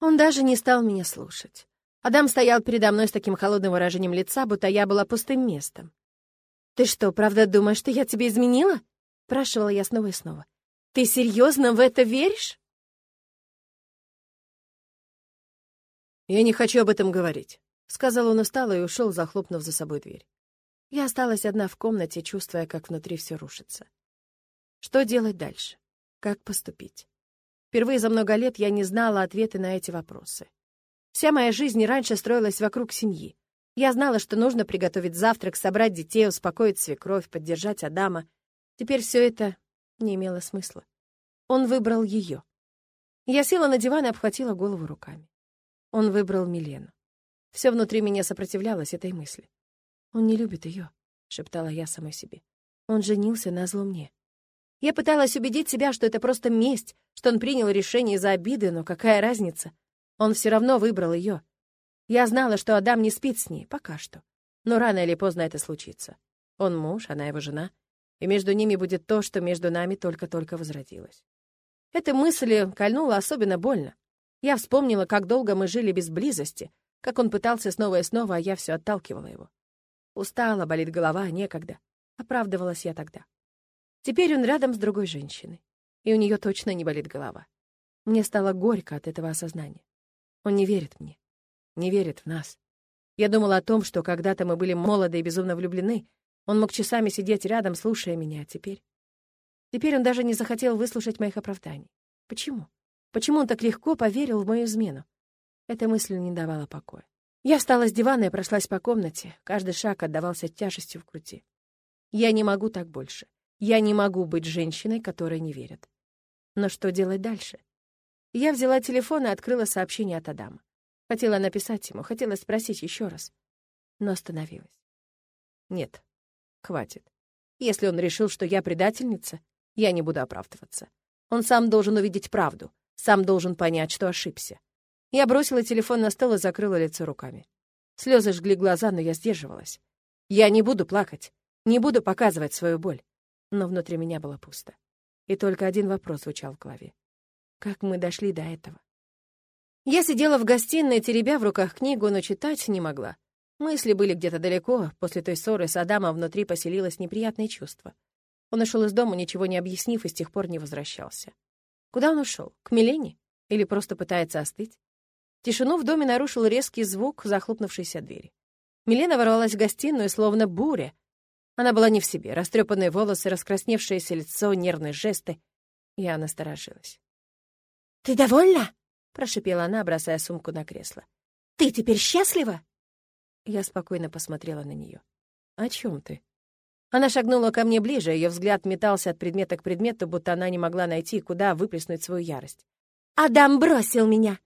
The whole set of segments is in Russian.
Он даже не стал меня слушать. Адам стоял передо мной с таким холодным выражением лица, будто я была пустым местом. «Ты что, правда думаешь, что я тебе изменила?» — спрашивала я снова и снова. «Ты серьезно в это веришь?» «Я не хочу об этом говорить», — сказал он устало и ушел, захлопнув за собой дверь. Я осталась одна в комнате, чувствуя, как внутри все рушится. Что делать дальше? Как поступить? Впервые за много лет я не знала ответы на эти вопросы. Вся моя жизнь раньше строилась вокруг семьи. Я знала, что нужно приготовить завтрак, собрать детей, успокоить свекровь, поддержать Адама. Теперь все это не имело смысла. Он выбрал ее. Я села на диван и обхватила голову руками. Он выбрал Милену. Все внутри меня сопротивлялось этой мысли. «Он не любит ее», — шептала я самой себе. «Он женился назло мне». Я пыталась убедить себя, что это просто месть, что он принял решение из-за обиды, но какая разница? Он все равно выбрал ее. Я знала, что Адам не спит с ней, пока что. Но рано или поздно это случится. Он муж, она его жена, и между ними будет то, что между нами только-только возродилось. Эта мысль кольнула особенно больно. Я вспомнила, как долго мы жили без близости, как он пытался снова и снова, а я все отталкивала его. Устала, болит голова, некогда. Оправдывалась я тогда. Теперь он рядом с другой женщиной, и у нее точно не болит голова. Мне стало горько от этого осознания. Он не верит мне, не верит в нас. Я думала о том, что когда-то мы были молоды и безумно влюблены. Он мог часами сидеть рядом, слушая меня, а теперь... Теперь он даже не захотел выслушать моих оправданий. Почему? Почему он так легко поверил в мою измену? Эта мысль не давала покоя. Я встала с дивана и прошлась по комнате. Каждый шаг отдавался тяжестью в груди. Я не могу так больше. Я не могу быть женщиной, которой не верят. Но что делать дальше? Я взяла телефон и открыла сообщение от Адама. Хотела написать ему, хотела спросить еще раз. Но остановилась. Нет, хватит. Если он решил, что я предательница, я не буду оправдываться. Он сам должен увидеть правду, сам должен понять, что ошибся. Я бросила телефон на стол и закрыла лицо руками. Слезы жгли глаза, но я сдерживалась. Я не буду плакать, не буду показывать свою боль. Но внутри меня было пусто. И только один вопрос звучал в голове. Как мы дошли до этого? Я сидела в гостиной, теребя в руках книгу, но читать не могла. Мысли были где-то далеко. После той ссоры с Адамом внутри поселилось неприятное чувство. Он ушел из дома, ничего не объяснив, и с тех пор не возвращался. Куда он ушел? К Милене? Или просто пытается остыть? Тишину в доме нарушил резкий звук захлопнувшейся двери. Милена ворвалась в гостиную, словно буря. Она была не в себе. Растрепанные волосы, раскрасневшееся лицо, нервные жесты. Я насторожилась. «Ты довольна?» — прошипела она, бросая сумку на кресло. «Ты теперь счастлива?» Я спокойно посмотрела на нее. «О чем ты?» Она шагнула ко мне ближе, ее взгляд метался от предмета к предмету, будто она не могла найти, куда выплеснуть свою ярость. «Адам бросил меня!»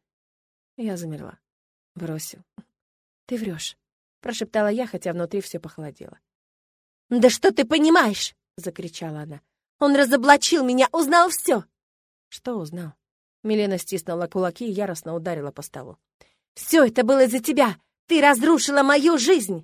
Я замерла. «Бросил? Ты врешь», — прошептала я, хотя внутри все похолодело. «Да что ты понимаешь?» — закричала она. «Он разоблачил меня, узнал все!» «Что узнал?» Милена стиснула кулаки и яростно ударила по столу. «Все это было из-за тебя! Ты разрушила мою жизнь!»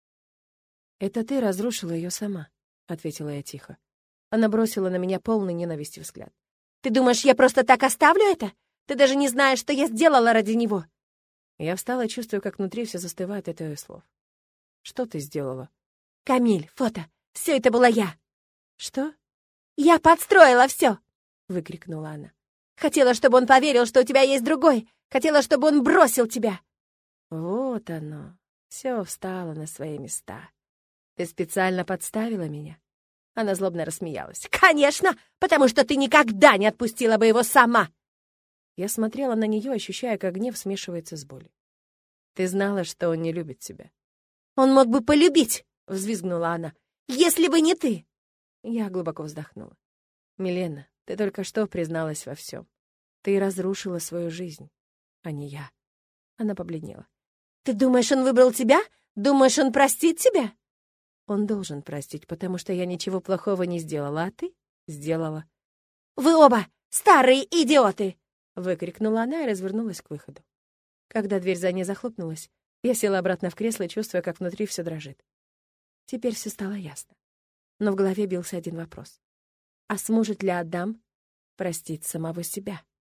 «Это ты разрушила ее сама», — ответила я тихо. Она бросила на меня полный ненависти взгляд. «Ты думаешь, я просто так оставлю это? Ты даже не знаешь, что я сделала ради него!» Я встала, чувствуя, как внутри все застывает от ее слов. «Что ты сделала?» «Камиль, фото! Все это была я!» «Что?» «Я подстроила все!» — выкрикнула она. «Хотела, чтобы он поверил, что у тебя есть другой! Хотела, чтобы он бросил тебя!» «Вот оно! Все встало на свои места. Ты специально подставила меня?» Она злобно рассмеялась. «Конечно! Потому что ты никогда не отпустила бы его сама!» Я смотрела на нее, ощущая, как гнев смешивается с болью. «Ты знала, что он не любит тебя?» «Он мог бы полюбить!» — взвизгнула она. «Если бы не ты!» Я глубоко вздохнула. «Милена, ты только что призналась во всем. Ты разрушила свою жизнь, а не я». Она побледнела. «Ты думаешь, он выбрал тебя? Думаешь, он простит тебя?» «Он должен простить, потому что я ничего плохого не сделала, а ты сделала». «Вы оба старые идиоты!» — выкрикнула она и развернулась к выходу. Когда дверь за ней захлопнулась, я села обратно в кресло, чувствуя, как внутри все дрожит. Теперь все стало ясно. Но в голове бился один вопрос. А сможет ли Адам простить самого себя?